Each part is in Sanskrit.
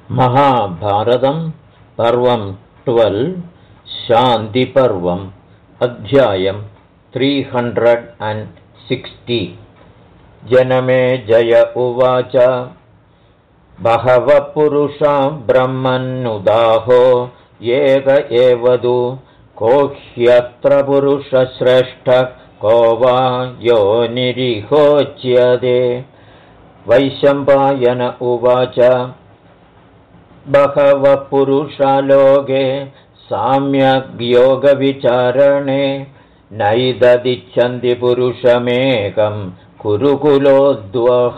महाभारतं पर्वं 12 शान्तिपर्वम् अध्यायं 360 जनमेजय उवाच बहवः पुरुषा ब्रह्मन्नुदाहो एक एव तु को ह्यत्र पुरुषश्रेष्ठः को वा योनिरिहोच्यते। वैशम्पायन उवाच बहवः पुरुषा लोके साम्यग्योगविचारणे नैददिच्छन्ति पुरुषमेकं कुरुकुलोद्वह।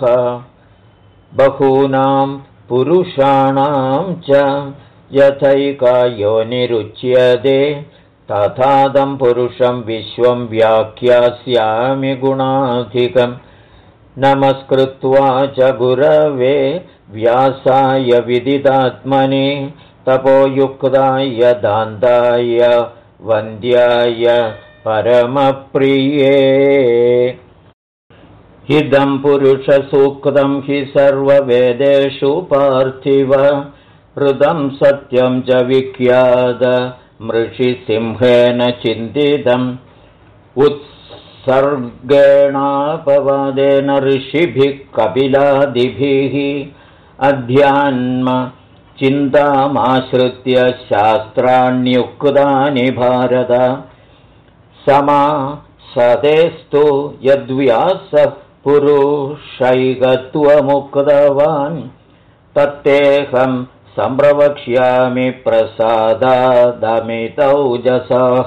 बहूनां पुरुषाणां च यथैका योनिरुच्यते तथादं पुरुषं विश्वं व्याख्यास्यामि गुणाधिकम्। नमस्कृत्वा च गुरवे व्यासाय विदितात्मने तपोयुक्ताय दान्ताय वन्द्याय परमप्रिये। इदं पुरुषसूक्तं हि सर्ववेदेषु पार्थिव हृदं सत्यं च विख्यात मृषिसिंहेन चिन्तितम्। उत्सर्गेणापवादेन ऋषिभिः कपिलादिभिः अध्यात्म चिन्तामाश्रित्य शास्त्राण्युक्तानि भारत। समासदेस्तु यद्व्यासः पुरुषैकत्वमुक्तवान् तत्तेऽहं सम्प्रवक्ष्यामि प्रसादादमितौजसः।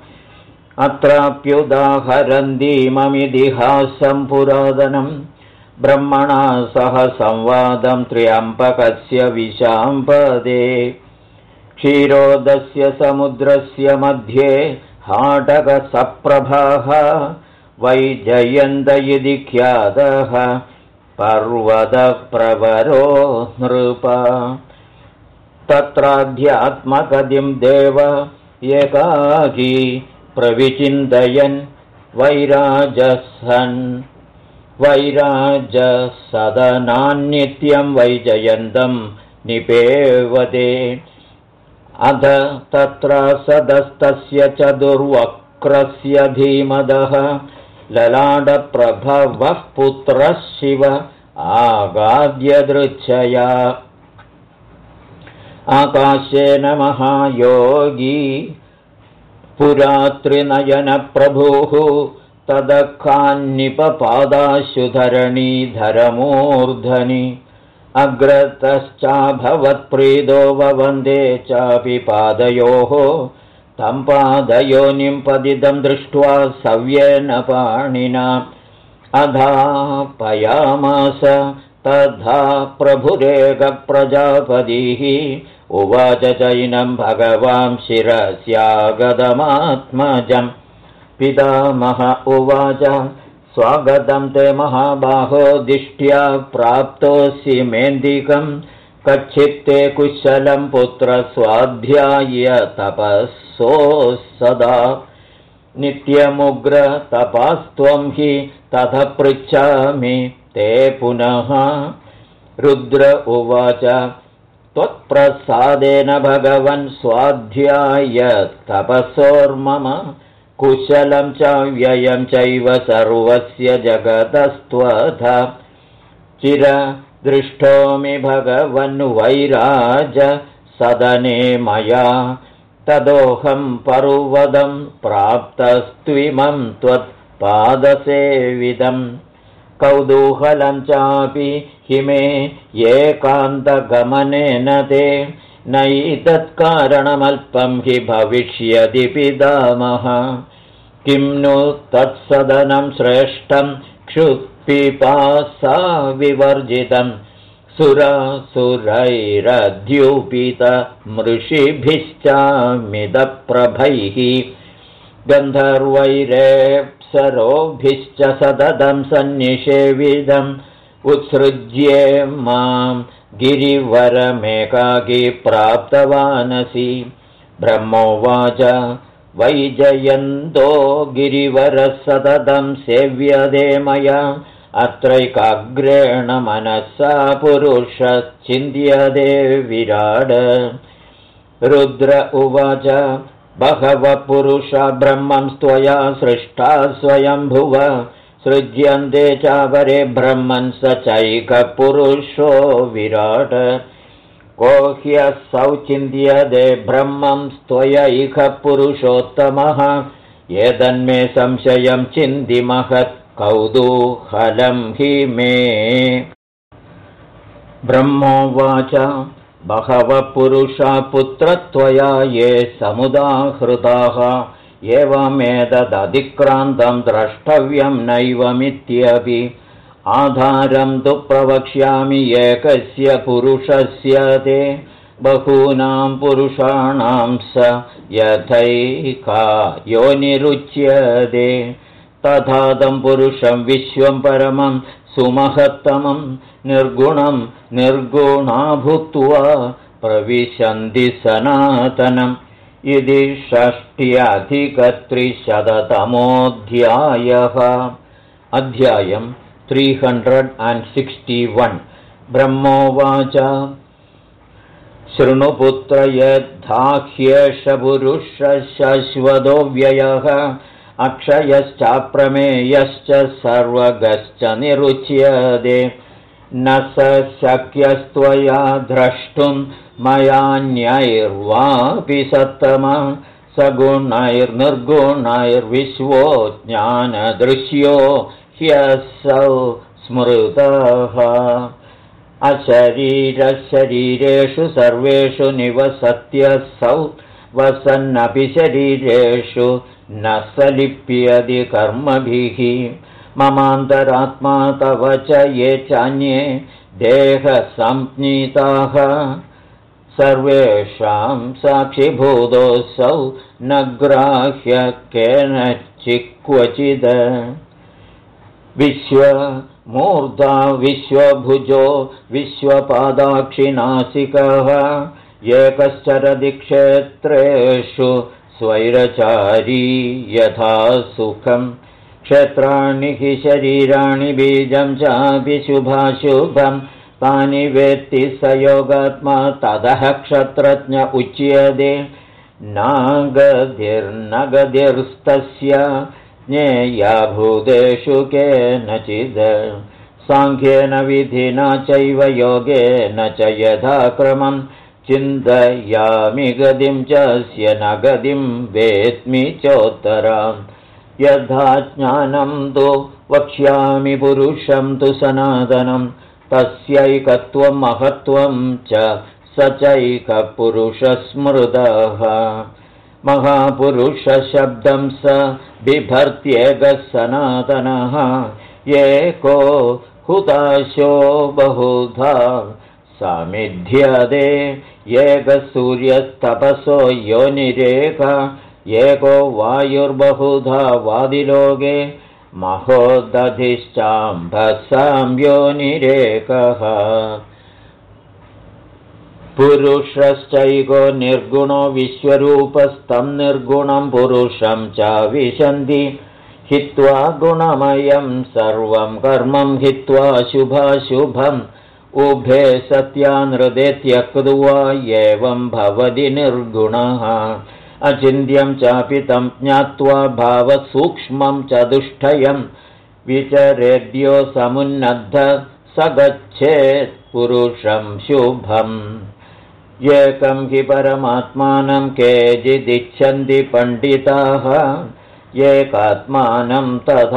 अत्राप्युदाहरन्तीममितिहासं पुरातनं ब्रह्मणा सह संवादं त्र्यम्बकस्य विशाम्पदे। क्षीरोदस्य समुद्रस्य मध्ये हाटकसप्रभाः वैजयन्त इति ख्यातः पर्वतप्रवरो नृप। तत्राध्यात्मकदिं देव एकाकी प्रविचिन्तयन् वैराजसदनान्नित्यं वैजयन्तं निपेवते। अध तत्र सदस्तस्य चतुर्वक्रस्य धीमदः ललाटप्रभवः पुत्रः शिव आगाद्यदृच्छया। आकाशेन महायोगी पुरात्रिनयनप्रभुः तदखान्निपपादाशुधरणीधरमूर्धनि अग्रतश्चाभवत्प्रीदो ववन्दे चापि पादयोः तं पादयोनिं पतितं दृष्ट्वा सव्येन पाणिना अधापयामास। तथा प्रभुरेकप्रजापतिः उवाच चैनं भगवां शिरस्यागतमात्मजम्। पितामह उवाच स्वागतं ते महाबाहो दिष्ट्या प्राप्तोऽसि मेन्दिकं कच्छित्ते कुशलं पुत्र स्वाध्याय तपस्सो सदा। नित्यमुग्र तपस्त्वं हि ततः पृच्छामि ते पुनः। रुद्र उवाच त्वत्प्रसादेन भगवन् स्वाध्याय तपसोर्मम कुशलं च व्ययं चैव सर्वस्य जगतस्त्वथ। चिरदृष्टोमि भगवन् वैराज सदने मया तदोऽहं पर्वतं प्राप्तस्त्विमं त्वत्पादसेविदम्। कौतूहलं चापि हिमे एकान्तगमनेन ते नैतत्कारणमल्पं हि भविष्यति पितामह। किं नु तत्सदनं श्रेष्ठं क्षुत्पिपासा विवर्जितं सुरासुरैरद्यूपितमृषिभिश्चामितप्रभैः गन्धर्वैरेप्सरोभिश्च सततं सन्निषेविदम्। उत्सृज्ये मां गिरिवरमेकाकी प्राप्तवानसि। ब्रह्मोवाच वैजयन्तो गिरिवरः सततं सेव्यते मया अत्रैकाग्रेण मनसा पुरुषश्चिन्त्यते विराड। रुद्र उवाच बहवः पुरुषा ब्रह्मं त्वया सृष्टा स्वयंभुव सृज्यन्ते चापरे ब्रह्मन् स चैकपुरुषो विराट। को ह्यसौ चिन्त्यते ब्रह्मं त्वयैकपुरुषोत्तमः एतन्मे संशयं चिन्ति महत् कौतूहलं हि मे। ब्रह्मोवाच बहवः पुरुषा पुत्रत्वया ये समुदाहृताः एवमेतदतिक्रान्तं द्रष्टव्यं नैवमित्यपि। आधारं तु प्रवक्ष्यामि एकस्य पुरुषस्य ते बहूनां पुरुषाणां स यथैका योनिरुच्यते। तथा तं पुरुषं विश्वं परमं सुमहत्तमं निर्गुणं निर्गुणा भूत्वा प्रविशन्ति सनातनम्। इति 603शततमोऽध्यायः। अध्यायं 361। ब्रह्मोवाच शृणुपुत्र यद्धाह्येष पुरुषः शाश्वतो व्ययः अक्षयश्चाप्रमेयश्च सर्वगश्च निरुच्यते। न स शक्यस्त्वया द्रष्टुं मयान्यैर्वापि सत्तमा सगुणैर्निर्गुणैर्विश्वो ज्ञानदृश्यो ह्यसौ स्मृतः। अशरीरशरीरेषु सर्वेषु निवसत्यसौ वसन्नपि शरीरेषु न स लिप्यति कर्मभिः। ममान्तरात्मा तव च ये चान्ये देहसंज्ञिताः सर्वेषां साक्षिभूतोऽसौ न ग्राह्य केनचिक्वचिद्। विश्वमूर्धा विश्वभुजो विश्वपादाक्षिनासिकः एकश्चरति क्षेत्रेषु स्वैरचारी यथा सुखम्। क्षेत्राणि हि शरीराणि बीजं चापि शुभाशुभं तानि वेत्ति स योगात्मा ततः क्षत्रज्ञ उच्यते। नागतिर्नगतिर्स्तस्य ज्ञेया भूतेषु केनचिद्। साङ्ख्येन विधिना चैव योगेन च यथा क्रमं चिन्तयामि गतिं चास्य न गतिं वेत्मि चोत्तराम्। यथा ज्ञानं तु वक्ष्यामि पुरुषं तु सनातनं तस्यैकत्वं महत्त्वं च स चैकपुरुषस्मृतः। महापुरुषशब्दं स बिभर्त्येकः सनातनः एको हुताशो बहुधा समिध्यते। एकसूर्यस्तपसो योनिरेका एको वायुर्बहुधा वादिलोके महोदधिश्चाम्भसां योनिरेकः। पुरुषश्चैको निर्गुणो विश्वरूपस्तं निर्गुणं पुरुषं च विशन्ति। हित्वा गुणमयं सर्वं कर्मं हित्वा शुभाशुभम् उभे सत्यानृते त्यक्त्वा एवं भवति निर्गुणः। अचिन्त्यं चापि तं ज्ञात्वा भावसूक्ष्मं चतुष्टयं विचरेद्यो समुन्नद्ध स गच्छेत् पुरुषं शुभम्। एकं हि परमात्मानं केचिदिच्छन्ति पण्डिताः एकात्मानं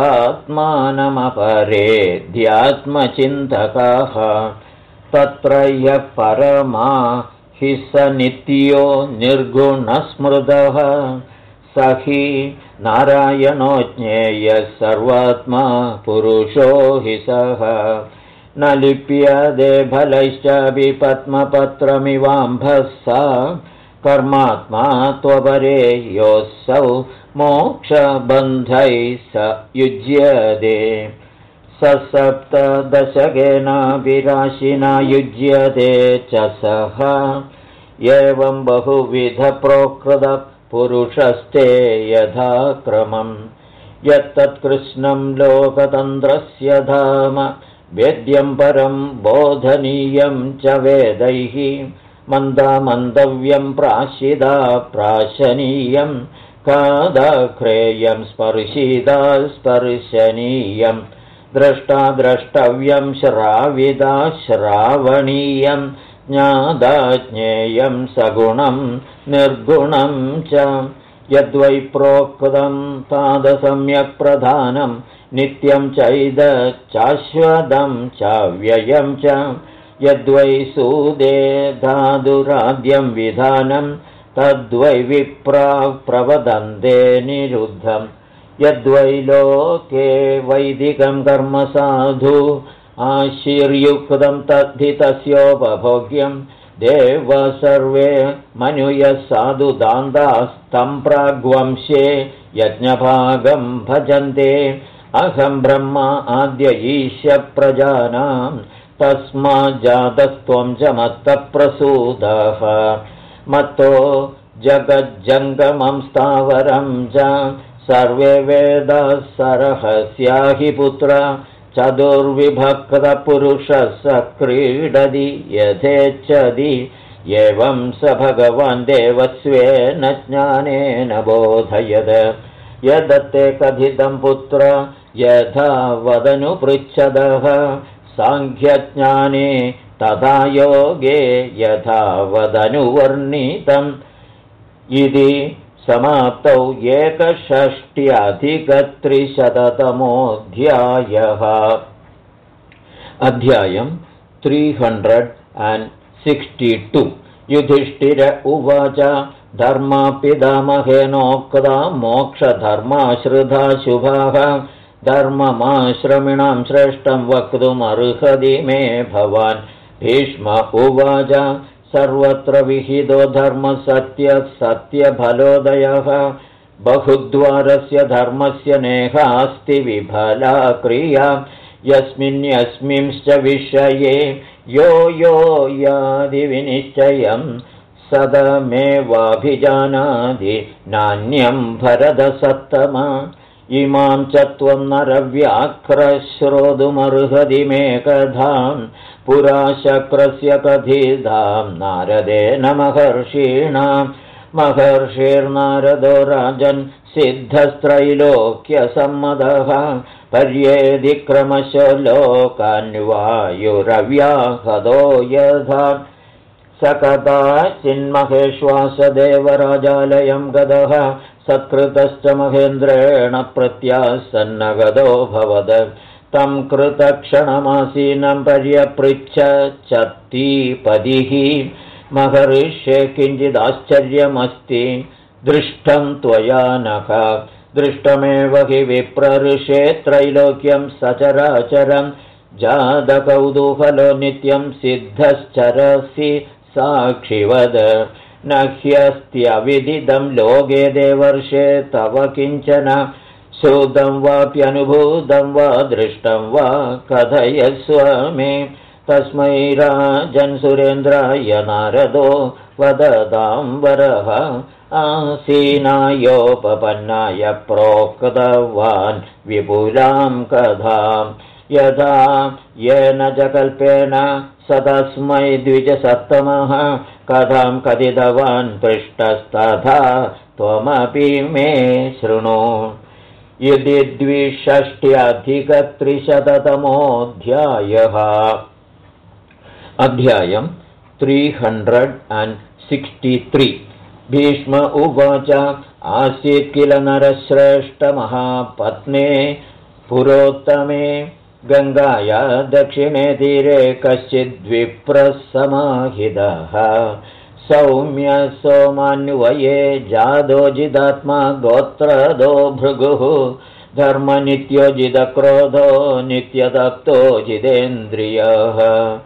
तथात्मानमपरेध्यात्मचिन्तकाः। तत्र ह्यः परमा हि स नित्यो निर्गुणस्मृतः स हि नारायणो ज्ञेयः सर्वात्मा पुरुषो हि सः। न लिप्यते फलैश्चापि पद्मपत्रमिवाम्भसा कर्मात्मा त्वपरे योऽसौ मोक्षबन्धैः स युज्यते। स सप्तदशकेनापि राशिना युज्यते च सः। एवं बहुविधप्रोकृतपुरुषस्ते यथा क्रमम् यत्तत्कृष्णं लोकतन्त्रस्य धाम वेद्यं परं बोधनीयं च वेदैः मन्दामन्तव्यं प्राशिदा प्राशनीयं कादाख्रेयं स्पर्शिदा स्पर्शनीयं द्रष्टा द्रष्टव्यं श्राविदा श्रावणीयं ज्ञादा ज्ञेयं सगुणं निर्गुणं च यद्वै प्रोक्तं तादसम्यक् प्रधानं नित्यं चैदच्चाश्वतं चाव्ययं च यद्वै सूदे धातुराद्यं विधानं तद्वै विप्राक् प्रवदन्ते निरुद्धम् यद्वै लोके वैदिकं कर्म साधु आशीर्युक्तं तद्धि तस्योपभोग्यं देव सर्वे मनुयः साधु दान्तास्तं प्राग्वंशे यज्ञभागं भजन्ते अहं ब्रह्मा आद्य ईश प्रजानां तस्माज्जातस्त्वं च मत्तप्रसूदः मत्तो जगज्जङ्गमं स्थावरं च सर्वे वेदाः सरहस्या हि पुत्र चतुर्विभक्तपुरुषः स क्रीडति यथेच्छति एवं स भगवान् देवस्वेन ज्ञानेन बोधयद यदत्ते कथितं पुत्र यथा वदनुपृच्छदः साङ्ख्यज्ञाने तथा योगे यथा वदनुवर्णितम् इति समाप्तौ 1,60,300तमोऽध्यायः। अध्यायम् 362 युधिष्ठिर उवाच धर्मापितामहेनोक्ता मोक्षधर्माश्रिता शुभाः धर्ममाश्रमिणां श्रेष्ठं वक्तुमर्हति मे भवान्। भीष्म उवाच सर्वत्र विहितो धर्मसत्यफलोदयः बहुद्वारस्य धर्मस्य नेहास्ति विफला क्रिया यस्मिन्यस्मिंश्च विषये यो यादिविनिश्चयं सदमेवाभिजानाति नान्यं भरतसत्तमा इमां च त्वं नरव्याघ्रश्रोतुमर्हति मे कथां पुरा शक्रस्य कथितां नारदेन महर्षिणां महर्षिर्नारदो राजन् सिद्धस्त्रैलोक्यसम्मतः पर्येदि क्रमशो लोकान्वायुरव्याहतो यथा स कदाचिन्महेश्वासदेवराजालयं गतः सत्कृतश्च महेन्द्रेण प्रत्यासन्नगतो भवद तं कृतक्षणमासीनं पर्यपृच्छतीपदिः महर्षे किञ्चिदाश्चर्यमस्ति दृष्टं त्वया नख दृष्टमेव हि विप्रऋषे त्रैलोक्यं सचराचरं जातकौतूहलो नित्यं सिद्धश्चरसि साक्षिवद न ह्यस्त्यविदितं लोके देवर्षे तव किञ्चन श्रुतं वाप्यनुभूतं वा दृष्टं वा कथयस्व मे तस्मै राजन् सुरेन्द्राय नारदो वदतां वरः आसीनायोपपन्नाय प्रोक्तवान् विपुलां कथां यथा येन च कल्पेन स तस्मै द्विजसत्तमः कथां कथितवान् पृष्टस्तथा त्वमपि मे शृणु। इति 2,60,300तमोऽध्यायः। अध्यायम् 363 भीष्म उवाच आसीत् किल नरश्रेष्ठमहापत्ने पुरोत्तमे गङ्गाया दक्षिणे तीरे कश्चिद्विप्रसमाहितः सौम्य सोमान्वये जादोजिदात्मा गोत्रदो भृगुः धर्मनित्योजितक्रोधो नित्यतप्तो जितेन्द्रियः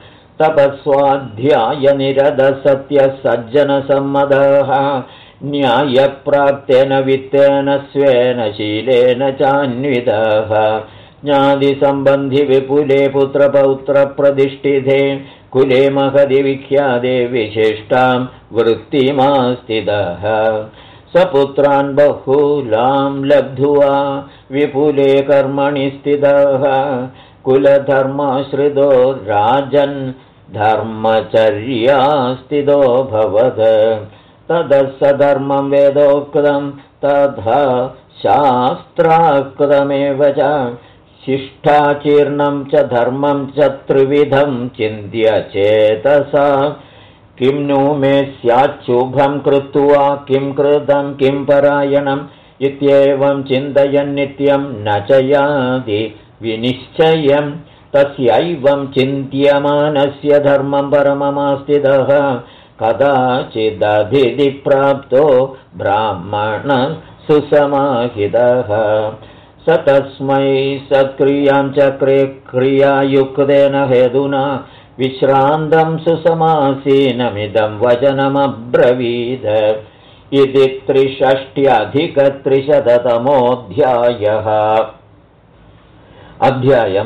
तपस्वाध्यायनिरतसत्यसज्जनसम्मतः न्यायप्राप्तेन वित्तेन स्वेन शीलेन चान्वितः ज्ञातिसम्बन्धि विपुले पुत्रपौत्रप्रतिष्ठिते कुले महति विख्याते विशिष्टां वृत्तिमास्थितः सपुत्रान् बहुलां लब्ध्वा विपुले कर्मणि स्थितः कुलधर्माश्रितो राजन् धर्मचर्या स्थितो भवत् ततः स धर्मं वेदोक्तं तथा शास्त्राकृतमेव च शिष्टाचीर्णं च धर्मं च त्रिविधं चिन्त्य चेतसा किं नु मे स्याच्छुभं कृत्वा किं कृतं किं परायणम् इत्येवं चिन्तयन् नित्यं न च याति विनिश्चयं तस्यैवं चिन्त्यमानस्य धर्मं परममास्थितः कदाचिदधिप्राप्तो ब्राह्मण सुसमाहितः स तस्मै सत्क्रियां चक्रे क्रियायुक्तेन हेतुना विश्रान्तं सुसमासीनमिदं वचनमब्रवीद इति 63 अध्यायं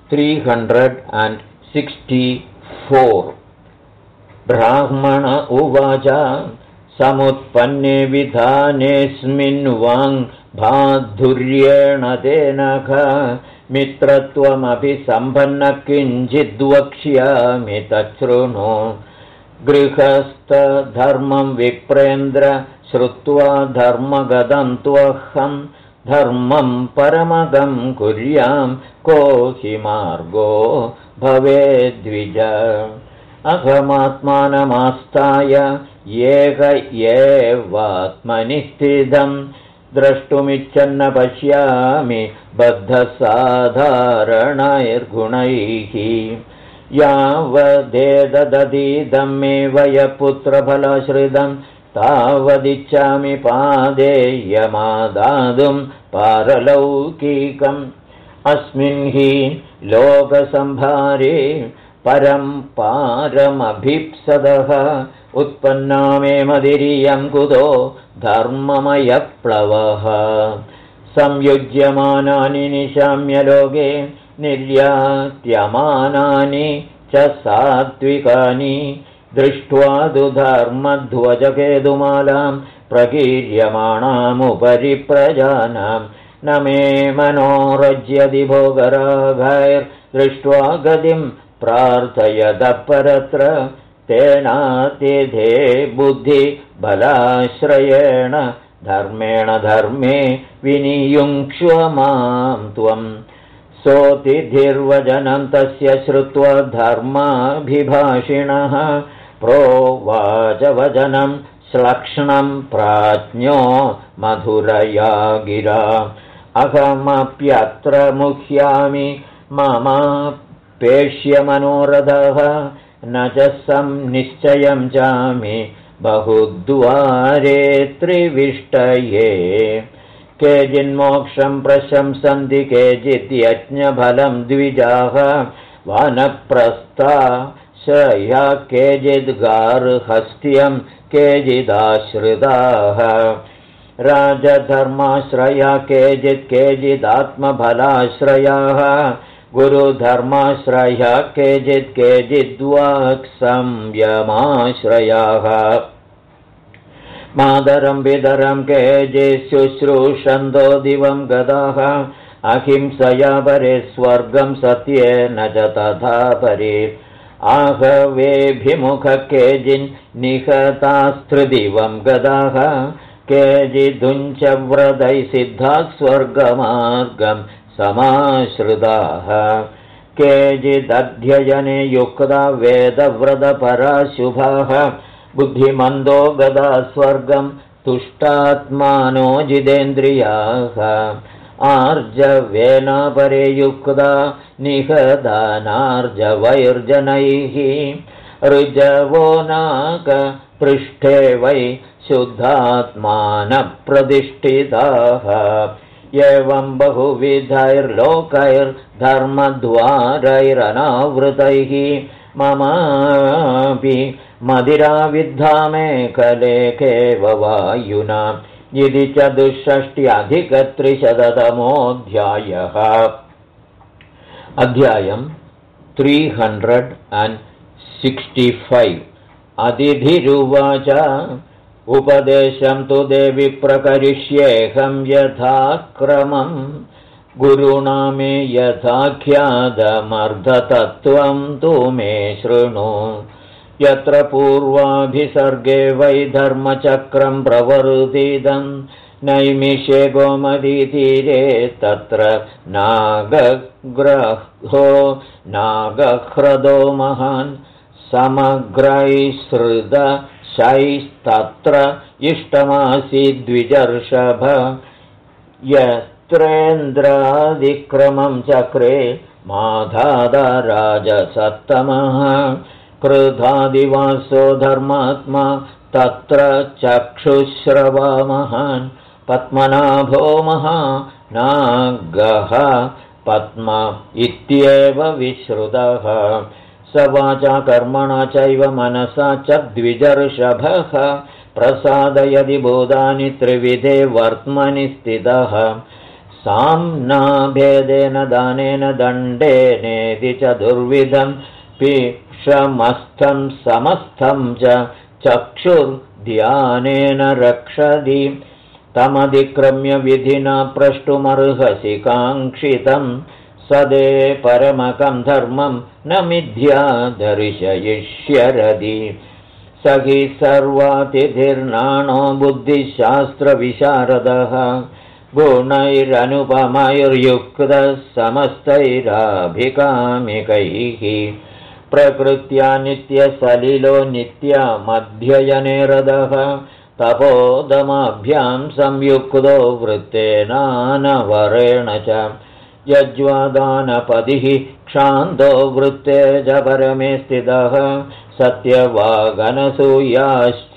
364 ब्राह्मण उवाच समुत्पन्ने विधानेऽस्मिन् वाङ् भाधुर्येण तेन मित्रत्वमपि सम्पन्नः किञ्चिद्वक्ष्यामि तच्छृणु गृहस्थधर्मं विप्रेन्द्र श्रुत्वा धर्मगतं त्वहं धर्मं परमगं कुर्यां को हि मार्गो भवेद्विज अहमात्मानमास्ताय एक एवात्मनि स्थितं द्रष्टुमिच्छन्न पश्यामि बद्धसाधारणैर्गुणैः यावदेतदतीदं मे वयपुत्रफलाश्रितं तावदिच्छामि पादेयमादातुं पारलौकिकम् अस्मिन् हि लोकसंभारे परं पारमभीप्सदः उत्पन्ना मे मदिरियं कुतो धर्ममयप्लवः संयुज्यमानानि निशाम्यलोके निर्यात्यमानानि च सात्विकानि दृष्ट्वा तु धर्मध्वजकेतुमालां प्रकीर्यमाणामुपरि प्रजानां न मे मनोरज्यति भोगरागैर्दृष्ट्वा गतिं प्रार्थयतः परत्र तेनातिधे बुद्धिबलाश्रयेण धर्मेण धर्मे विनियुङ्क्ष्व मां त्वम् सोतिधिर्वचनं तस्य श्रुत्वा धर्माभिभाषिणः प्रोवाच वचनं श्लक्ष्णं प्राज्ञो मधुरया गिरा अहमप्यत्र मुह्यामि ममापेक्ष्यमनोरथः न च संनिश्चयं चामि बहुद्वारे त्रिविष्टये केचिन्मोक्षं प्रशंसन्ति केचिद्यज्ञफलं द्विजाः वानप्रस्था श्रया केचिद्गार्हस्थ्यं केचिदाश्रिताः राजधर्माश्रया केचिदात्मफलाश्रयाः गुरुधर्माश्रया केचिद्वाक्संयमाश्रयाः मातरं पितरं केचित् शुश्रूषन्तो दिवं गताः अहिंसया परे स्वर्गं सत्येन च तथा परे आहवेभिमुख केचिन्निहतास्त्रिदिवं गताः केचिदुञ्चव्रतैः सिद्धाः स्वर्गमार्गं समाश्रिताः केचिदध्ययने युक्ता वेदव्रतपराशुभाः बुद्धिमन्दो गदा स्वर्गं तुष्टात्मानो जितेन्द्रियाः आर्जवेन परे युक्ता निहदानार्जवैर्जनैः ऋजवो नाकपृष्ठे वै शुद्धात्मानप्रतिष्ठिताः एवं बहुविधैर्लोकैर्धर्मद्वारैरनावृतैः ममापि मदिराविद्धामेकलेखेव वायुना इति 64 अध्यायं 365 अतिथिरुवाच उपदेशं तु देवि प्रकरिष्येऽहं यथाक्रमम् गुरुणा मे यथाख्यातमर्धतत्त्वं तु मे शृणु यत्र पूर्वाभिसर्गे वै धर्मचक्रं प्रवर्तितं नैमिषे गोमतीतीरे तत्र नागह्रदो महान् समग्रैश्रुतशैस्तत्र इष्टमासीद्विजर्षभ यत्रेन्द्रादिक्रमं चक्रे माधादराजसत्तमः कृधादिवासो धर्मात्मा तत्र चक्षुश्रवमहान् पद्मनाभो महानागः पद्म इत्येव विश्रुतः स वाचा कर्मणा चैव मनसा च द्विजर्षभः प्रसादयति भूतानि त्रिविधे वर्त्मनि स्थितः साम्नाभेदेन दानेन दण्डेनेति चतुर्विधं पीक्षमस्थं समस्थं च चक्षुर्ध्यानेन रक्षति तमधिक्रम्य विधिना प्रष्टुमर्हसि काङ्क्षितं सदे परमकं धर्मं न मिथ्या दर्शयिष्यरति स हि सर्वातिथिर्नाणो बुद्धिशास्त्रविशारदः गुणैरनुपमैर्युक्तः समस्तैराभिकामिकैः प्रकृत्या नित्यसलिलो नित्यमध्ययने रदः तपोदमाभ्यां संयुक्तो वृत्तेनानवरेण च यज्वादानपदिः क्षान्तो वृत्ते च परमे स्थितः सत्यवागनसूयाश्च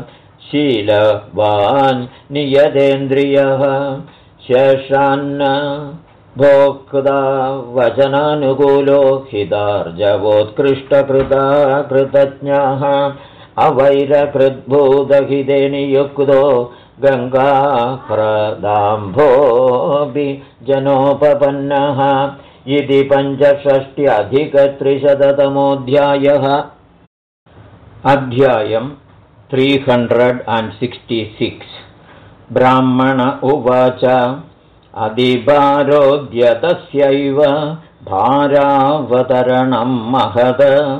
शीलवान् नियतेन्द्रियः शेषान्न भोक्ता वचनानुकूलो हितार्जवोत्कृष्टकृता कृतज्ञः अवैरकृद्भूतहिते नियुक्तो गङ्गाह्रदाम्भोऽपि जनोपपन्नः इति 65अधिकत्रिशततमोऽध्यायः। अध्यायम् 366 ब्राह्मण उवाच अधिभारोद्यतस्यैव भारावतरणं महद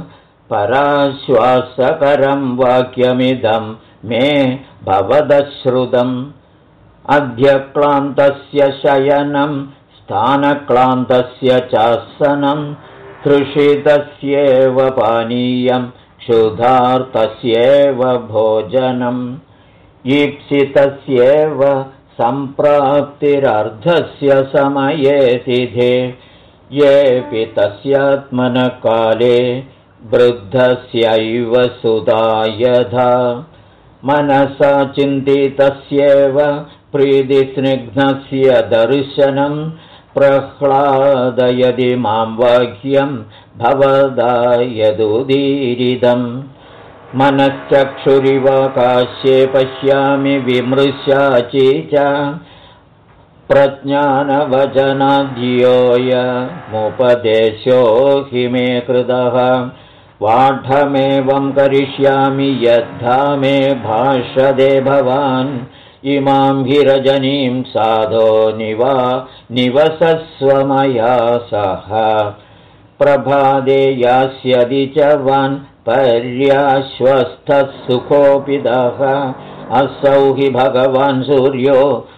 पराश्वासकरं वाक्यमिदं मे भवदश्रुतम् अध्यक्लान्तस्य शयनं स्थानक्लान्तस्य चासनं तृषितस्येव पानीयं क्षुधार्तस्येव भोजनम् ईप्सितस्येव सम्प्राप्तिरर्धस्य समये तिथे येऽपि तस्यात्मनकाले वृद्धस्यैव सुता यथा मनसा चिन्तितस्येव प्रीतिस्निग्धस्य दर्शनं प्रह्लादयति मां वाक्यं भवदा यदुदीरितम् मनश्चक्षुरिवाकाश्ये पश्यामि विमृशाचि च प्रज्ञानवचनाद्योऽयमुपदेशो हि मे कृतः वाढमेवं करिष्यामि यद्धा मे भाषते भवान् इमां हि रजनीं साधो निवसस्व मया सह प्रभाते यास्यति च वान् पर्याश्वस्थः सुखोपितः असौ हि भगवान् सूर्यो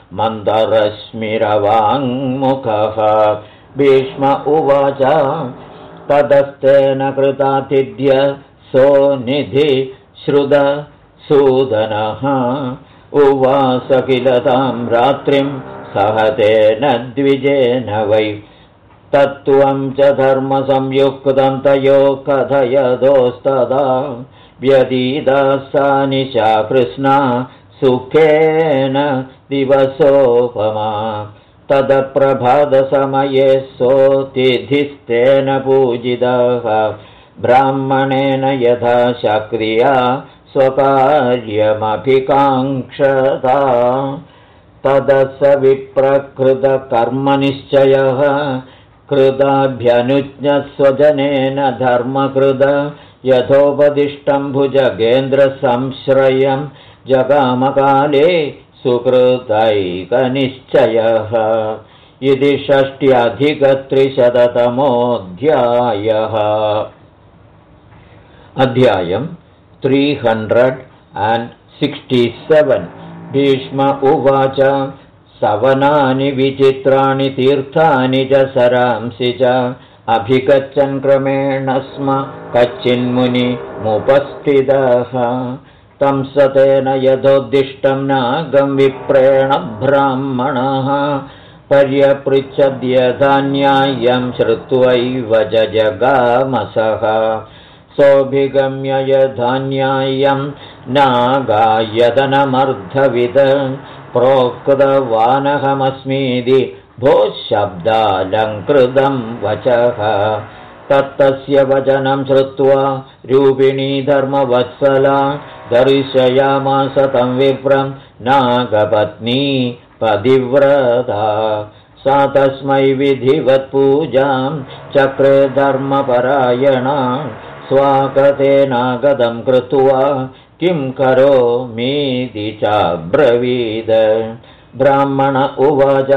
मन्दरश्मिरवाङ्मुखः भीष्म उवाच ततस्तेन कृतातिथ्य सोनिधि श्रुतसूदनः उवास किल तां रात्रिं सह तेन द्विजेन वै तत्त्वं च धर्मसंयुक्तं तयो कथयदोस्तदा व्यतीता सा निशा कृष्णा सुखेन दिवसोपमा तदप्रभातसमये सोतिथिस्तेन पूजितः ब्राह्मणेन यथा शक्रिया स्वकार्यमभिकाङ्क्षता तदस विप्रकृतकर्मनिश्चयः कृताभ्यनुज्ञस्वजनेन धर्मकृत यथोपदिष्टं भुजगेन्द्रसंश्रयं जगामकाले सुकृतैकनिश्चयः। इति 60-अधिक-300तमोऽध्यायः। अध्यायम् 367। भीष्म उवाच सवनानि विचित्राणि तीर्थानि च सरांसि च अभिगच्छन् क्रमेण स्म कच्चिन्मुनिमुपस्थितः। तं सतेन यथोद्दिष्टं नागं विप्रेण ब्राह्मणः पर्यपृच्छद्यथान्याय्यं श्रुत्वैव जगामसः। सोऽभिगम्य यथान्याय्यं नागायतनमर्धविद प्रोक्तवानहमस्मीति भोः शब्दालङ्कृतं वचः। तत्तस्य वचनं श्रुत्वा रूपिणी धर्मवत्सला दर्शयामास तं विप्रं नागपत्नी पतिव्रता। सा तस्मै विधिवत्पूजां चक्रे धर्मपरायणा स्वागतेनागतं कृत्वा किं करोमीति चाब्रवीद। ब्राह्मण उवाच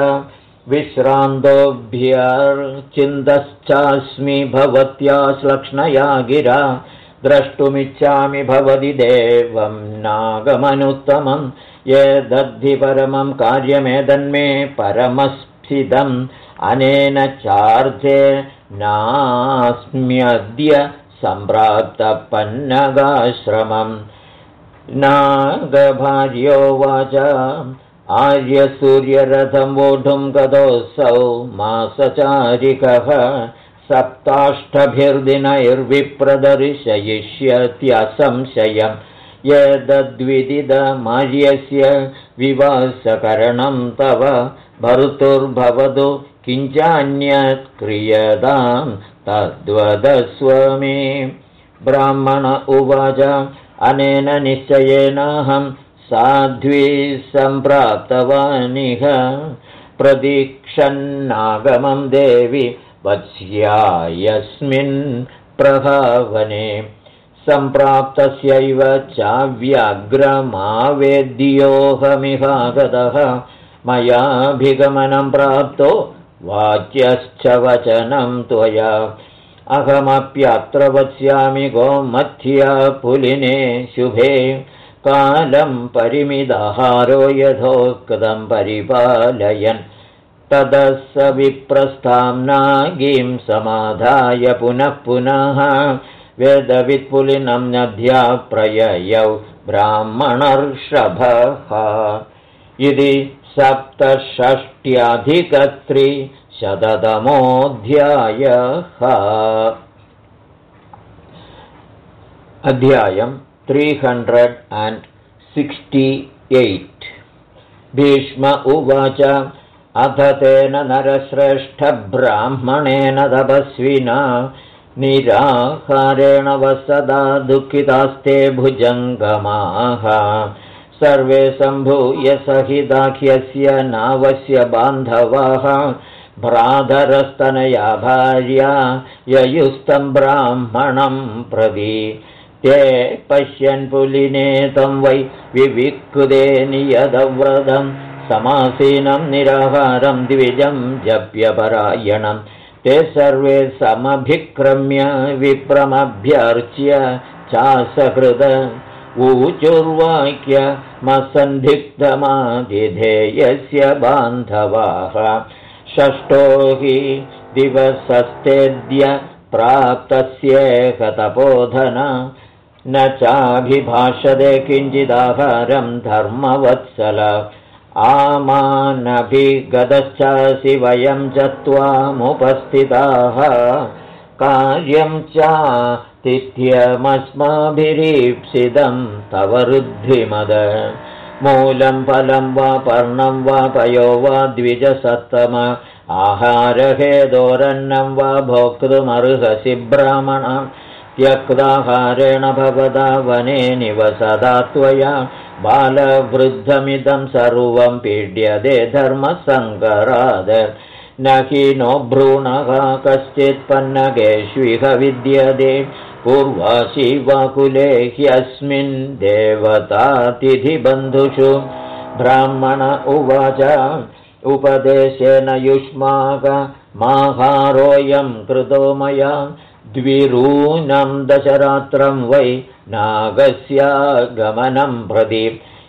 विश्रान्तोऽभ्यर्चिन्तश्चास्मि भवत्या श्लक्ष्णया गिरा द्रष्टुमिच्छामि भवति देवं नागमनुत्तमं यदद्धि परमं कार्यमेतन्मे परमस्थितम् अनेन चार्थे नास्म्यद्य सम्प्राप्तपन्नगाश्रमम्। नागभार्योवाच आर्यसूर्यरथं वोढुं गतोऽसौ मासचारिकः सप्ताष्टभिर्दिनैर्विप्रदर्शयिष्यत्यसंशयम् यदद्विदितमार्यस्य विवासकरणं तव भर्तुर्भवतु किञ्चान्यत् क्रियतां तद्वदस्व मे। ब्राह्मण उवाच अनेन निश्चयेनाहं साध्वी सम्प्राप्तवानिह प्रदीक्षन्नागमं देवि वत्स्यायस्मिन् प्रभावने। सम्प्राप्तस्यैव चाव्याग्रमावेद्योऽहमिहागतः मयाभिगमनं प्राप्तो वाच्यश्च वचनं त्वया। अहमप्यत्र वत्स्यामि गोमथ्या पुलिने शुभे कालं परिमिताहारो यथोक्तं परिपालयन्। ततः स विप्रस्थां नागीं समाधाय पुनः पुनः वेदवित्पुलिनं नद्या प्रययौ ब्राह्मणर्षभः। इति 67-अधिक-300तमोऽध्यायः। अध्यायम् 368। भीष्म उवाच अथ तेन नरश्रेष्ठब्राह्मणेन तपस्विना निराहारेण वसदा दुःखितास्ते भुजङ्गमाः सर्वे सम्भूय सहिताख्यस्य नावस्य बान्धवाः भ्रातरस्तनया भार्या ययुस्तं ब्राह्मणं प्रति। ते पश्यन् पुलिने तं वै विविक्कुदे नियतव्रतं समासीनं निराहारं द्विजं जप्यपरायणं। ते सर्वे समभिक्रम्य विप्रमभ्यर्च्य चासकृत ऊचुर्वाक्यमसन्दिग्धमादिधेयस्य बान्धवाः। षष्ठो हि दिवसस्तेद्य प्राप्तस्येह तपोधन न चाभिभाषते किञ्चिदाहारं धर्मवत्सल। आमानभिगतश्चासि वयं च त्वामुपस्थिताः कार्यं चातिथ्यमस्माभिरीप्सितं तव रुद्धिमद। मूलं फलं वा पर्णं वा पयो वा द्विजसत्तम आहारहेदोरन्नं वा भोक्तुमर्हसि ब्राह्मण। त्यक्ताहारेण भवदा वने निवसदा त्वया बालवृद्धमिदं सर्वं पीड्यते धर्मसङ्कराद। न हि नो भ्रूणः कश्चित् पन्नगेष्विह विद्यते पूर्वाशीवाकुले ह्यस्मिन् देवतातिथिबन्धुषु ब्राह्मण उवाच उपदेशेन युष्माकमाहारोऽयं कृतो मया द्विरूनं दशरात्रं वै नागस्यागमनं प्रति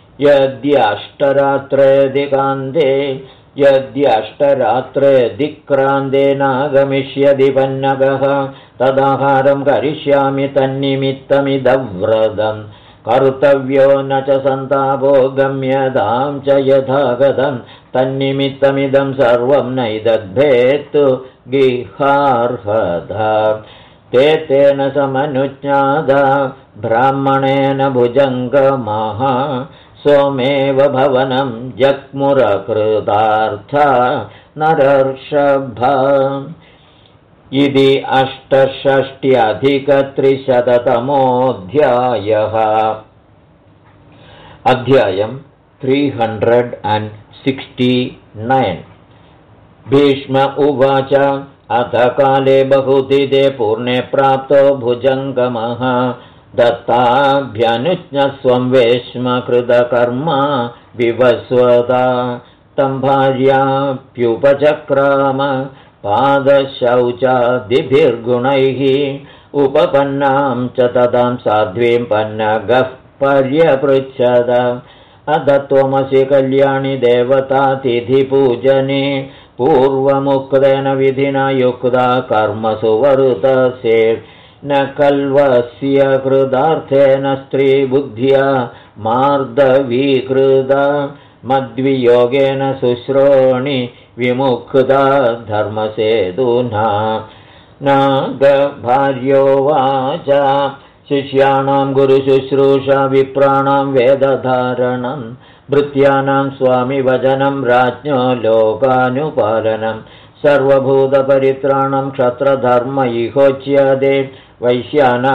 यद्यष्टरात्रेऽधिक्रान्ते नागमिष्यति पन्नगः तदाहारं करिष्यामि तन्निमित्तमिदव्रतं कर्तव्यो न च सन्तापो गम्यतां च यथागतं तन्निमित्तमिदं सर्वं नैदद्धेत्तु गिहार्हता ते तेन समनुज्ञाता ब्राह्मणेन भुजङ्गमः सोमेव भवनं जग्मुरकृतार्था नरर्षभ इति 68अधिकत्रिशततमोऽध्यायः। अध्यायं 369। भीष्म उवाच अथ काले बहुदिते पूर्णे प्राप्तो भुजङ्गमः दत्ताभ्यनुज्ञस्वं वेश्मकृतकर्मा विवस्वता तं भार्याप्युपचक्राम पादशौचादिभिर्गुणैः उपपन्नां च तदां साध्वीं पन्नगः पर्यपृच्छद अथ त्वमसि कल्याणि देवतातिथिपूजने पूर्वमुक्तेन विधिना युक्ता कर्मसु वर्तसे न कल्वस्य कृतार्थेन स्त्रीबुद्ध्या मार्दवीकृता मद्वियोगेन शुश्रोणि विमुक्ता धर्मसेतुना नागभार्योवाच शिष्याणां गुरुशुश्रूषा विप्राणां वेदधारणं भृत्यानां स्वामिवचनं राज्ञो लोकानुपालनं सर्वभूतपरित्राणं क्षत्रधर्म इहोच्यते वैश्यानां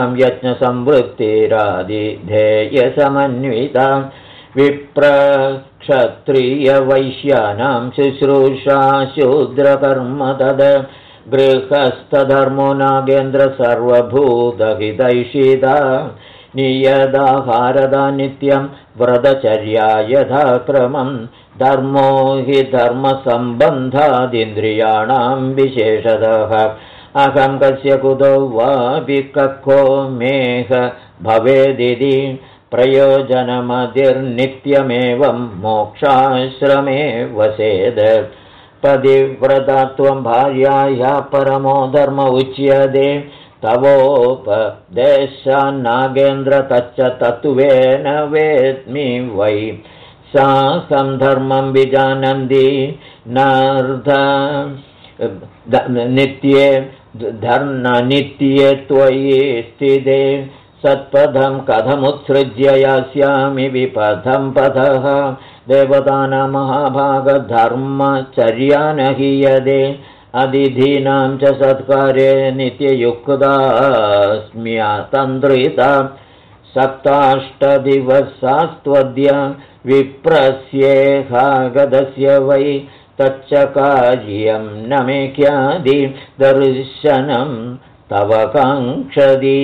यज्ञसंवृत्तिरादिधेयसमन्विता विप्रक्षत्रियवैश्यानां शुश्रूषा शूद्रकर्म तद् गृहस्थधर्मो नागेन्द्र सर्वभूतहितैषिता नियदाहारदा नित्यं व्रतचर्या यथाक्रमं धर्मो हि धर्मसम्बन्धादिन्द्रियाणां विशेषतः अहं कस्य कुतो वापि कक्को मेह भवेदिति प्रयोजनमतिर्नित्यमेवं मोक्षाश्रमे वसेद पतिव्रता त्वं भार्यायाः परमो धर्म उच्यते तवोपदेशान्नागेन्द्र तच्च तत्त्वेन वेद्मि वै साहं धर्मं विजानन्ति नित्ये त्वयि स्थिते सत्पथं कथमुत्सृज्य यास्यामि विपथं पथः देवतानां महाभागधर्मचर्या न हीयते अतिथीनां च सत्कारे नित्ययुक्तास्म्यतन्द्रिता सप्ताष्टदिवसास्त्वद्य विप्रस्येहागतस्य वै तच्च कार्यं न मे ख्याति दर्शनं तव काङ्क्षति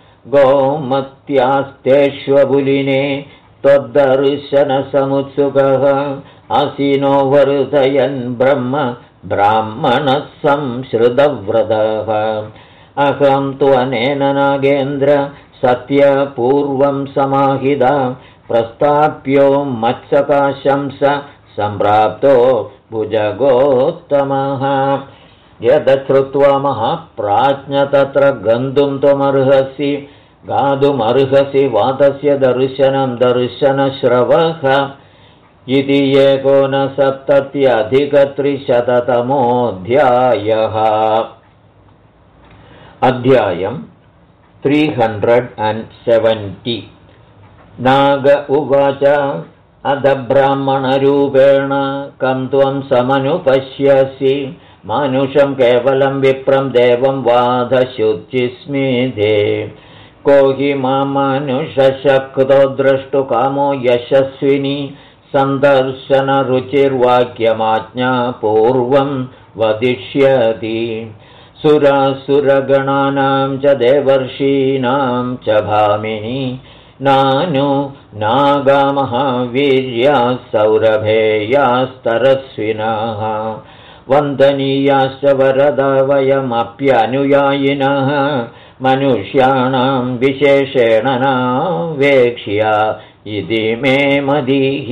गोमत्यास्तेष्वबुलिने त्वद्दर्शनसमुत्सुकः आसीनो वर्धयन् ब्रह्म ब्राह्मणः संश्रुतव्रतः अहं त्वनेन नागेन्द्र सत्यपूर्वं समाहिता प्रस्ताप्यो मत्सकाशं स सम्प्राप्तो भुजगोत्तमः यदश्रुत्वा महाप्राज्ञ तत्र गन्तुं त्वमर्हसि गातुमर्हसि वातस्य दर्शनं दर्शनश्रवः इति 69अधिकत्रिशततमोऽध्यायः। अध्यायं 370। नाग उवाच अध ब्राह्मणरूपेण कं त्वं समनुपश्यसि मानुषं केवलं विप्रं देवं वाधशुचिस्मिते को हि मामानुषशक्तो द्रष्टुकामो यशस्विनी सन्दर्शनरुचिर्वाक्यमाज्ञा पूर्वं वदिष्यति सुरासुरगणानां च देवर्षीणां च भामिनी नानु नागामहावीर्याः सौरभेयास्तरस्विनः वन्दनीयाश्च वरदा वयमप्यनुयायिनः मनुष्याणां विशेषेण नावेक्ष्या इति मे मदीः।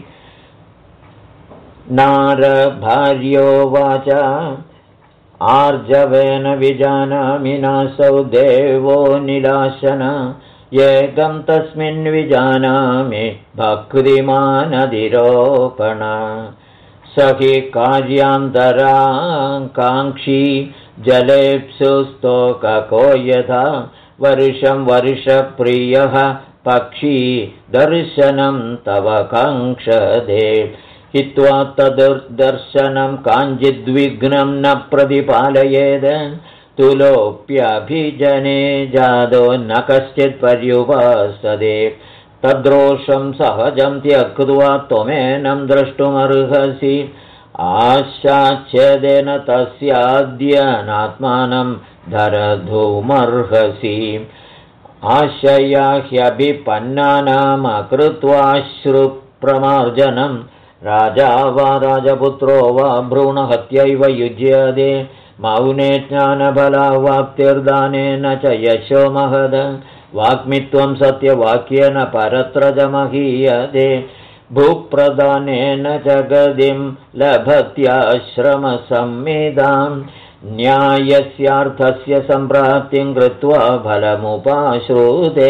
नारभार्योवाच आर्जवेन विजानामि नासौ देवो निलाशन एकं तस्मिन् विजानामि भक्तिमानधिरोपण स हि कार्यान्तराकाङ्क्षी जलेप्सुस्तोकको यथा वर्षं वर्षप्रियः पक्षी दर्शनं तव काङ्क्षते हित्वा तदुर्दर्शनं काञ्चिद्विघ्नं न प्रतिपालयेद तुलोऽप्यभिजने जादो न कश्चित् पर्युपासते तद्रोषं सहजं त्यक्त्वा त्वमेनं द्रष्टुमर्हसि आशाच्छेदेन तस्याद्यनात्मानं धरधुमर्हसि आशया ह्यभिपन्नानामकृत्वाश्रुप्रमार्जनं राजा वा राजपुत्रो वा भ्रूणहत्यैव युज्यते मौने ज्ञानबलावाप्तिर्दानेन च यशो महद वाग्मित्वं सत्यवाक्येन परत्र च महीयते भूप्रदानेन च गतिं लभत्याश्रमसंमिदां न्यायस्यार्थस्य सम्प्राप्तिं कृत्वा फलमुपाश्रुते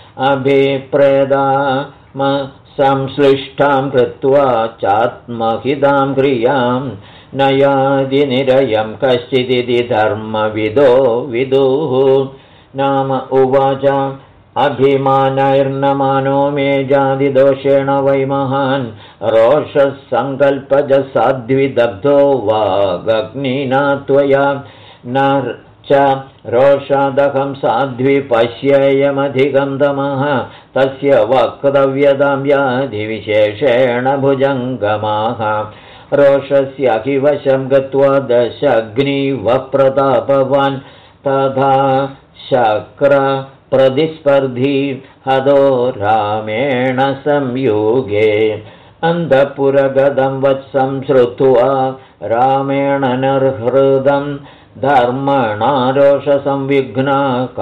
अभिप्रेदामसंश्लिष्टां कृत्वा चात्महितां क्रियां नयादिनिरयं कश्चिदिति धर्मविदो विदुः नाम उवाच अभिमानैर्नमानो मे जातिदोषेण वै महान् रोषः सङ्कल्पजसाद्विदग्धो वागग्निना त्वया न च रोषादहं साध्वि पश्येयमधिकं तमः तस्य वक्तव्यतां व्याधिविशेषेण भुजङ्गमाः रोषस्य हि वशं गत्वा दशग्निवप्रतापवान् तथा शक्र प्रतिस्पर्धी हदो रामेण संयुगे अन्धपुरगदं वत्सं श्रुत्वा रामेण नर्हृदं धर्मणा रोषसंविघ्ना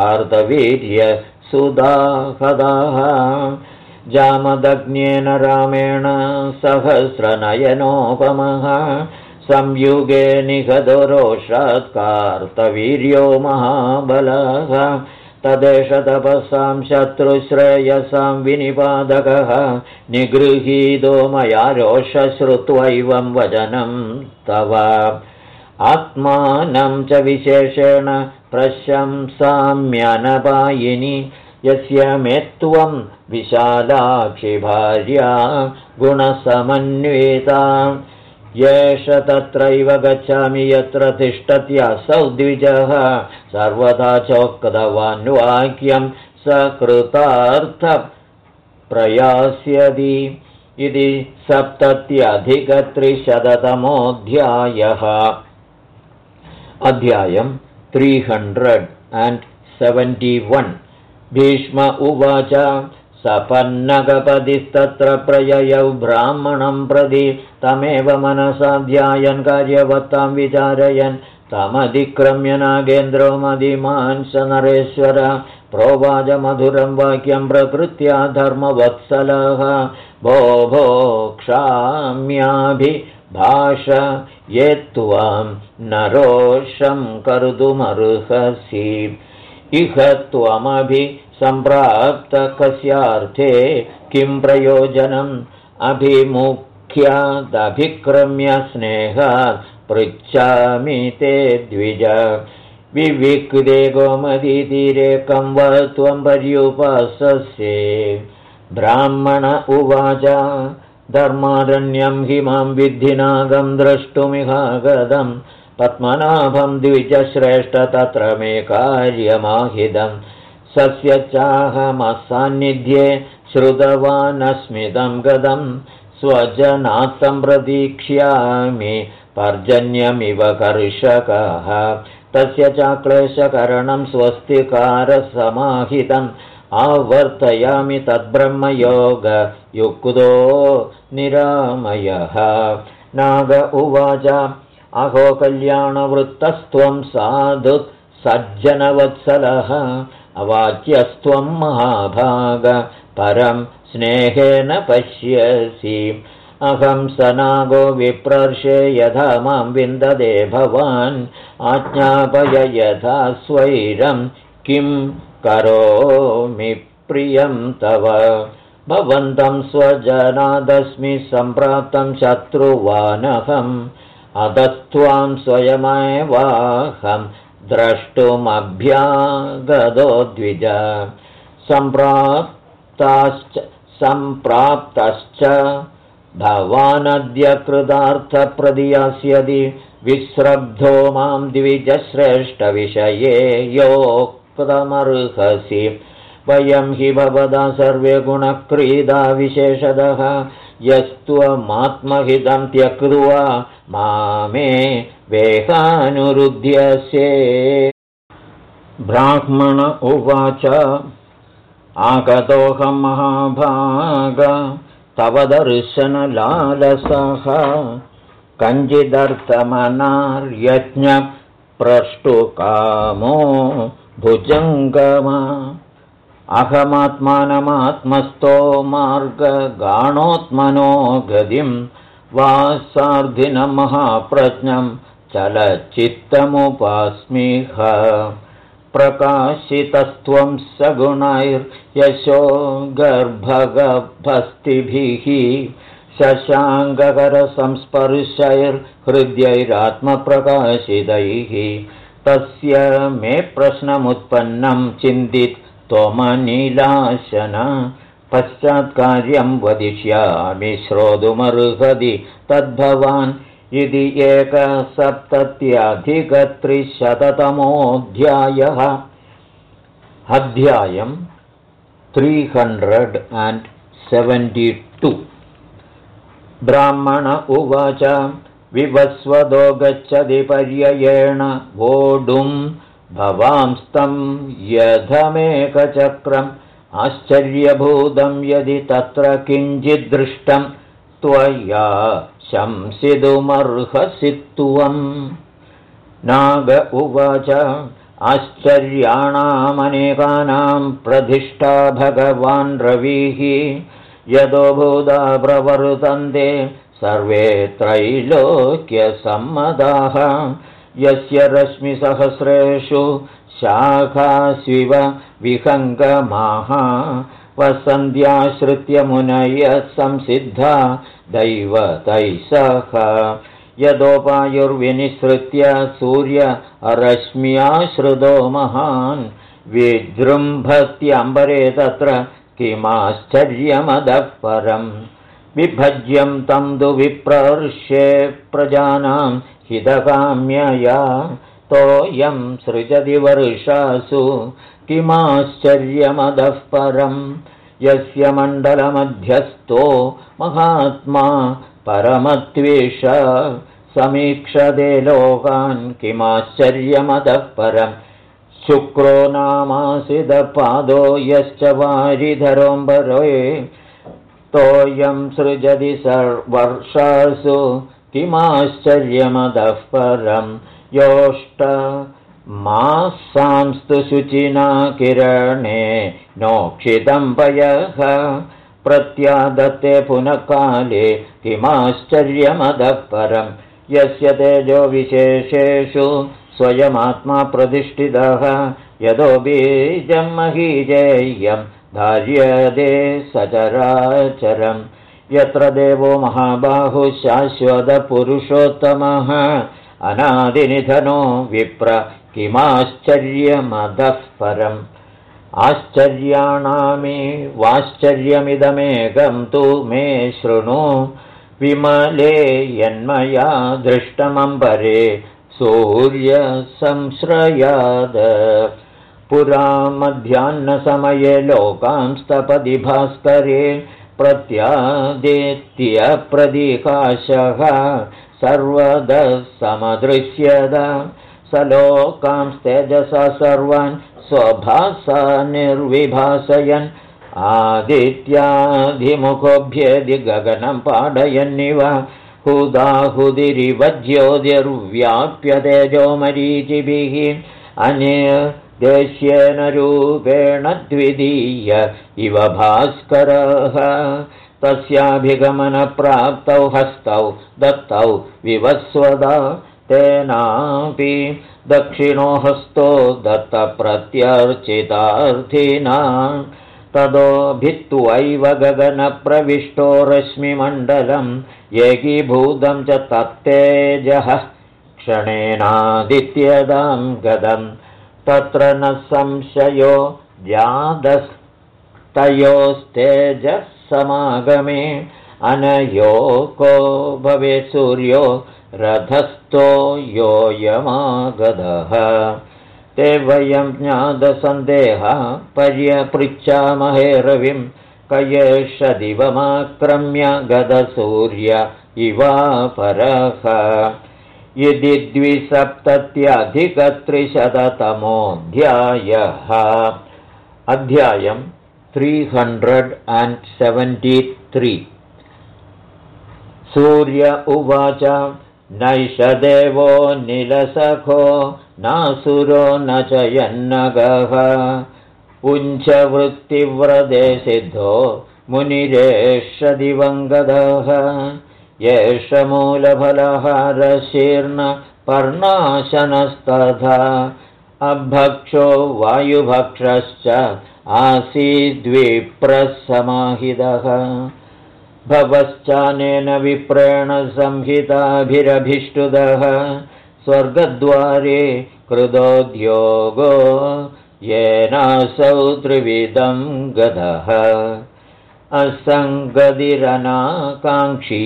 कार्तवीर्यसुधाहदाः जामदग्न्येन रामेण सहस्रनयनोपमः संयुगे निहतो रोषात् कार्तवीर्यो महाबलः तदेष तपसां शत्रुश्रेयसां विनिपादकः निगृहीतो मया रोषः श्रुत्वैवं वचनं तव आत्मानं च विशेषेण प्रशंसाम्यनपायिनि यस्य मे त्वं विशालाक्षि भार्या गुणसमन्विता येष तत्रैव गच्छामि यत्र तिष्ठत्यासौ द्विजः सर्वदा चोक्तवान् वाक्यं सकृतार्थप्रयास्यति इति 70+300तमोऽध्यायः। अध्यायं 371 भीष्म उवाच सपन्नगपतिस्तत्र प्रययौ ब्राह्मणं प्रति तमेव मनसा ध्यायन् कार्यवत्तां विचारयन् तमधिक्रम्य नागेन्द्रो मदिमान् स नरेश्वर प्रोवाच मधुरं वाक्यं प्रकृत्या धर्मवत्सलः भो भो क्षाम्याभिभाष ये त्वां नरोषं कर्तुमर्हसि इह त्वमभि सम्प्राप्त कस्यार्थे किं प्रयोजनम् अभिमुख्यादभिक्रम्य स्नेहात् पृच्छामि ते द्विज विविक्ते गोमतीतीरे कं वा त्वं पर्युपाससे ब्राह्मण उवाच धर्मारण्यं हि मां विद्धि नागं द्रष्टुमिहागतं पद्मनाभं द्विजश्रेष्ठ तत्र मे कार्यमाहितम् सस्य चाहमसान्निध्ये श्रुतवानस्मितं गदं स्वजनात् प्रतीक्ष्यामि पर्जन्यमिव कर्षकः तस्य चाक्लेशकरणं स्वस्तिकारसमाहितम् आवर्तयामि तद्ब्रह्मयोगयुक्तो निरामयः। नाग उवाच अहो कल्याणवृत्तस्त्वं साधु सज्जनवत्सलः अवाच्यस्त्वं महाभाग परं स्नेहेन पश्यसि। अहं स नागो विप्रर्षे यथा मां विन्ददे भवान् आज्ञापय यथा स्वैरं किं करोमि प्रियं तव। भवन्तं स्वजनादस्मि सम्प्राप्तं शत्रुवानहम् अतस्त्वां स्वयमेवाहं द्रष्टुमभ्यागतो द्विज। सम्प्राप्तश्च भवानद्य कृतार्थप्रदियास्यति विश्रब्धो मां द्विजश्रेष्ठविषये योक्तमर्हसि। वयं हि भवदा सर्वे गुणक्रीदा विशेषतः यस्त्वमात्महितं त्यक्त्वा मामे वेहानुरुध्यसे। ब्राह्मण उवाच आगतोऽहं महाभाग तव दर्शनलालसः कञ्चिदर्थमनार्यज्ञप्रष्टुकामो भुजङ्गमा। अहमात्मानमात्मस्थो मार्गगाणोत्मनो गतिं वासार्धिनं महाप्रज्ञं चलचित्तमुपास्मिह। प्रकाशितस्त्वं सगुणैर्यशो गर्भगभस्तिभिः शशाङ्ककरसंस्पर्शैर्हृद्यैरात्मप्रकाशितैः। तस्य मे प्रश्नमुत्पन्नं चिन्तित त्वमनिलाशन पश्चात्कार्यं वदिष्यामि श्रोतुमर्हति तद्भवान् इति 1सप्तत्यधिकत्रिशततमोऽध्यायः। अध्यायं 372। ब्राह्मण उवाच विवस्वदो गच्छति पर्ययेण वोढुं भवांस्तं यथमेकचक्रम् आश्चर्यभूतं यदि तत्र किञ्चिद्दृष्टं त्वया शंसितुमर्हसि त्वं। नाग उवाच आश्चर्याणामनेकानां प्रतिष्ठा भगवान् रविः यतो भूता प्रवर्तन्ते सर्वे त्रैलोक्यसम्मताः। यस्य रश्मिसहस्रेषु शाखास्विव विहङ्गमाः वसन्त्याश्रित्य मुनयः संसिद्धा दैवतैः सह। यदोपायुर्विनिसृत्य सूर्यरश्म्याश्रितो महान् विजृम्भत्यम्बरे तत्र किमाश्चर्यमदः परम्। विभज्यं तं तु विप्रर्षे प्रजानां हितकाम्यया तोयं सृजति वर्षासु किमाश्चर्यमदः परम्। यस्य मण्डलमध्यस्थो महात्मा परमत्वेष समीक्षते लोकान् किमाश्चर्यमदः परम्। शुक्रो नामासितपादो यश्च वारिधरोऽम्बरे तोयं सृजति वर्षासु किमाश्चर्यमदः परम्। योष्टमासांस्तु शुचिना किरणे नोक्षितं पयः प्रत्यादत्ते पुनः काले किमाश्चर्यमदः परम्। यस्य तेजो विशेषेषु स्वयमात्मा प्रतिष्ठितः यतो बीजं महीजेयं धार्यते सचराचरम्। यत्र देवो महाबाहुः शाश्वतपुरुषोत्तमः अनादिनिधनो विप्र किमाश्चर्यमदः परम्। आश्चर्याणामेवाश्चर्यमिदमेकं तु मे शृणु विमले यन्मया दृष्टमम्बरे सूर्यसंश्रयाद। पुरा मध्याह्नसमये लोकांस्तपदि भास्करे प्रत्यादित्य प्रदिकाशः सर्वदा समदृश्यत। स लोकांस्तेजसा सर्वान् स्वभासा निर्विभासयन् आदित्याधिमुखोऽभ्येदि गगनं पाडयन्निव हुदाहुदिरिव ज्योतिर्व्याप्य तेजोमरीचिभिः अनिर्देश्येन रूपेण द्वितीय इव भास्करः तस्याभिगमनप्राप्तौ हस्तौ दत्तौ विवस्वदा तेनापि दक्षिणो हस्तो दत्तप्रत्यर्चितार्थिनां ततो भित्त्वैव गगनप्रविष्टो रश्मिमण्डलम् एकीभूतं च तत्तेजः क्षणेनादित्यदां गदम् तत्र न संशयो जातस्तयोस्तेजः समागमे अनयोको भवेत् सूर्यो रथस्थो योऽयमागतः ते वयं ज्ञातसन्देहा पर्यपृच्छामहे रविं कयेष दिवमाक्रम्य गतसूर्य इवापरः यदि 270-300तमोऽध्यायः अध्यायम् 373 सूर्य उवाच नैष देवो निलसखो नासुरो न च यन्नगः पुञ्चवृत्तिव्रते सिद्धो मुनिरेष दिवङ्गतः एष मूलफलहारशीर्णपर्णाशनस्तथा अभक्षो वायुभक्षश्च आसीद्विप्रसमाहितः भवश्चानेन विप्रेण संहिताभिरभिष्टुतः स्वर्गद्वारे कृतोद्योगो येनासौ त्रिविधं गतः असङ्गतिरनाकाङ्क्षी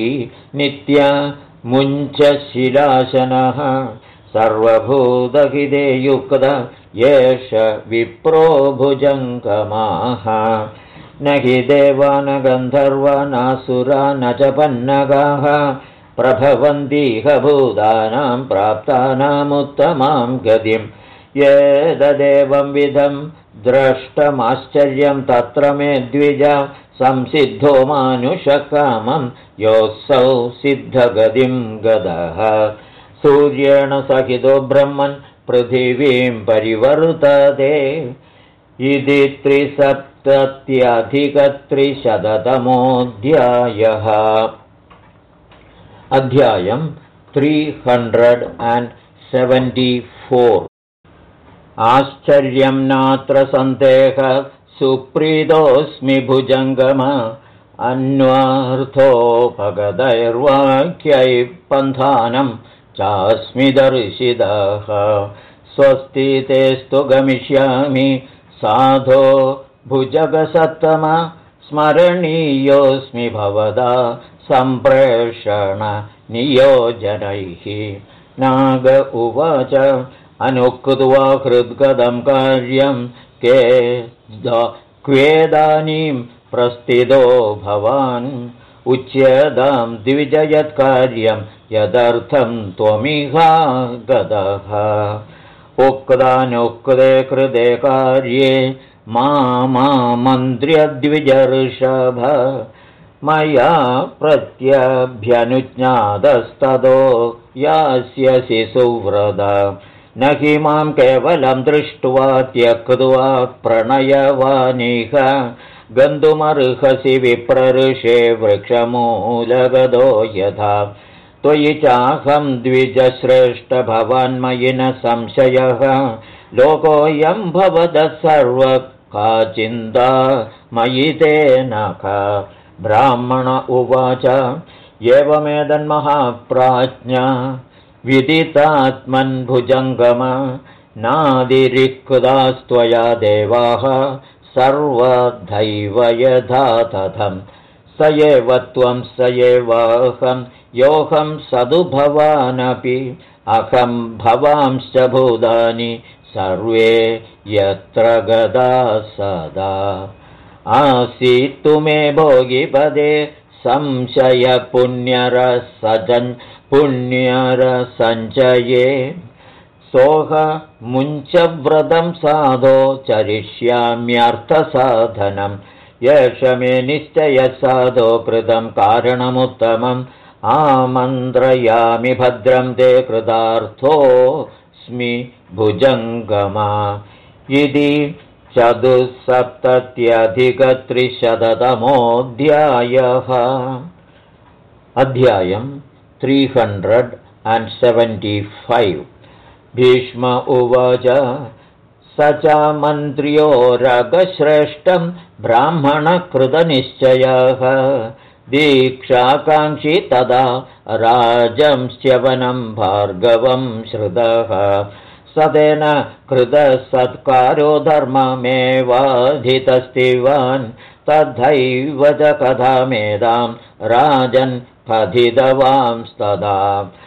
नित्यमुञ्चशिलाशनः सर्वभूतहिते युक्त एष विप्रो भुजङ्गमाः न हि देवा न गन्धर्वा नासुरा न च पन्नगाः प्रभवन्तीह भूतानां प्राप्तानामुत्तमां गतिम् एतदेवं विधं द्रष्टमाश्चर्यं तत्र मे द्विज संसिद्धो मानुषकामं योऽसौ सिद्धगतिं गतः सूर्येण सहितो ब्रह्मन् पृथिवीं परिवर्तते इति 370-300तमोऽध्यायः अध्यायम् 374 आश्चर्यं नात्र सन्देहः सुप्रीतोऽस्मि भुजङ्गम अन्वार्थोपगतैर्वाक्यैः पन्थानं चास्मि दर्शितः स्वस्ति तेस्तु गमिष्यामि साधो भुजगसत्तम स्मरणीयोऽस्मि भवदा सम्प्रेषणनियोजनैः नाग उवाच अनुक्त्वा हृद्गदं कार्यं क्वेदानीं प्रस्थितो भवान् उच्यतां द्विजयत्कार्यं यदर्थं त्वमिहागतः उक्तानुक्ते कृते कार्ये मामन्त्र्य द्विजर्षभ मया प्रत्यभ्यनुज्ञातस्ततो यास्यसि सुव्रत न हि मां केवलं दृष्ट्वा त्यक्त्वा प्रणयवानिह गन्तुमर्हसि विप्रऋषे वृक्षमूलगतो यथा त्वयि चाहं द्विजश्रेष्ठ भवान्मयि न संशयः लोकोऽयं भवतः सर्वः का चिन्ता मयि तेन का ब्राह्मण उवाच एवमेतन्महाप्राज्ञा विदितात्मन् भुजङ्गम नादिरिक्तास्त्वया देवाः सर्वदैव यथा तथं स एव त्वं स एवाहं योऽहं सदु भवानपि अहं भवांश्च भूतानि सर्वे यत्र गता सदा आसीत्तु मे भोगिपदे संशय पुण्यरसञ्चये सोऽहमुञ्चव्रतं साधो चरिष्याम्यर्थसाधनम् एष मे निश्चयः साधो कृतं कारणमुत्तमम् आमन्त्रयामि भद्रं ते कृतार्थोऽस्मि भुजङ्गमा इति 473 अध्यायम् 375 भीष्म उवाच स च मन्त्र्यो रगश्रेष्ठं ब्राह्मणकृतनिश्चयः दीक्षाकाङ्क्षी तदा राजंस्यवनं भार्गवं श्रुतः सतेन कृतसत्कारो धर्ममेवाधितस्तिवान् तथैव च कथामेदां राजन् कथितवांस्तदा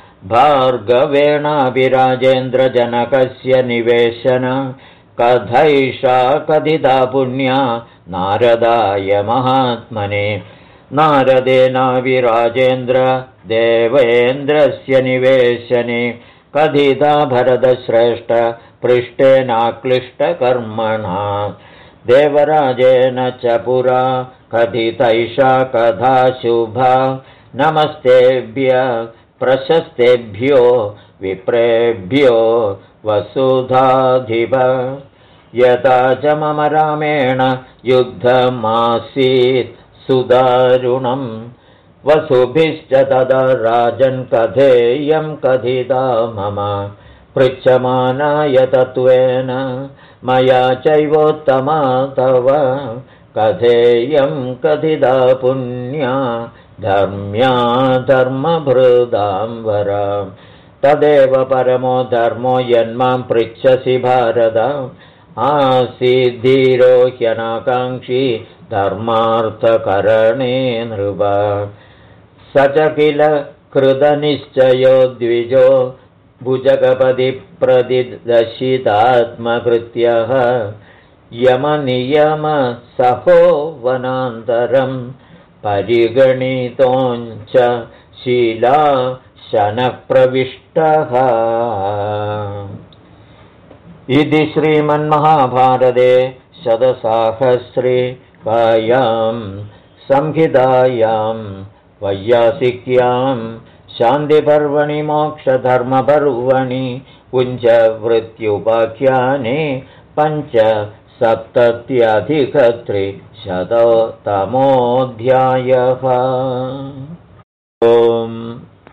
भार्गवेणाभिराजेन्द्रजनकस्य निवेशन कथैषा कथिता पुण्या नारदाय महात्मने नारदेनाभिराजेन्द्र देवेन्द्रस्य निवेशने कथिता भरतश्रेष्ठ पृष्ठेनाक्लिष्टकर्मणा देवराजेन च पुरा कथितैषा कथा शुभा नमस्तेभ्य प्रशस्तेभ्यो विप्रेभ्यो वसुधाधिप यथा च मम रामेण युद्धमासीत् सुदारुणम् वसुभिश्च तदा राजन् कथेयं कथिता मम पृच्छमानाय तत्त्वेन मया चैवोत्तमा तव कथेयं कथिता पुण्या धर्म्या धर्मभृदाम्बर तदेव परमो धर्मो यन्मां पृच्छसि भारत आसीद्धीरो ह्यनाकाङ्क्षी धर्मार्थकरणे नृप स च किल कृतनिश्चयो द्विजो भुजगपतिप्रदिदशितात्मकृत्यः यमनियमसहो वनान्तरं परिगणितोञ्च शीलाशनप्रविष्टः इति श्रीमन्महाभारते शतसाहस्रिकायां संहितायां वैयासिक्यां शान्तिपर्वणि मोक्षधर्मपर्वणि पुञ्जवृत्त्युपाख्याने 575 ॐ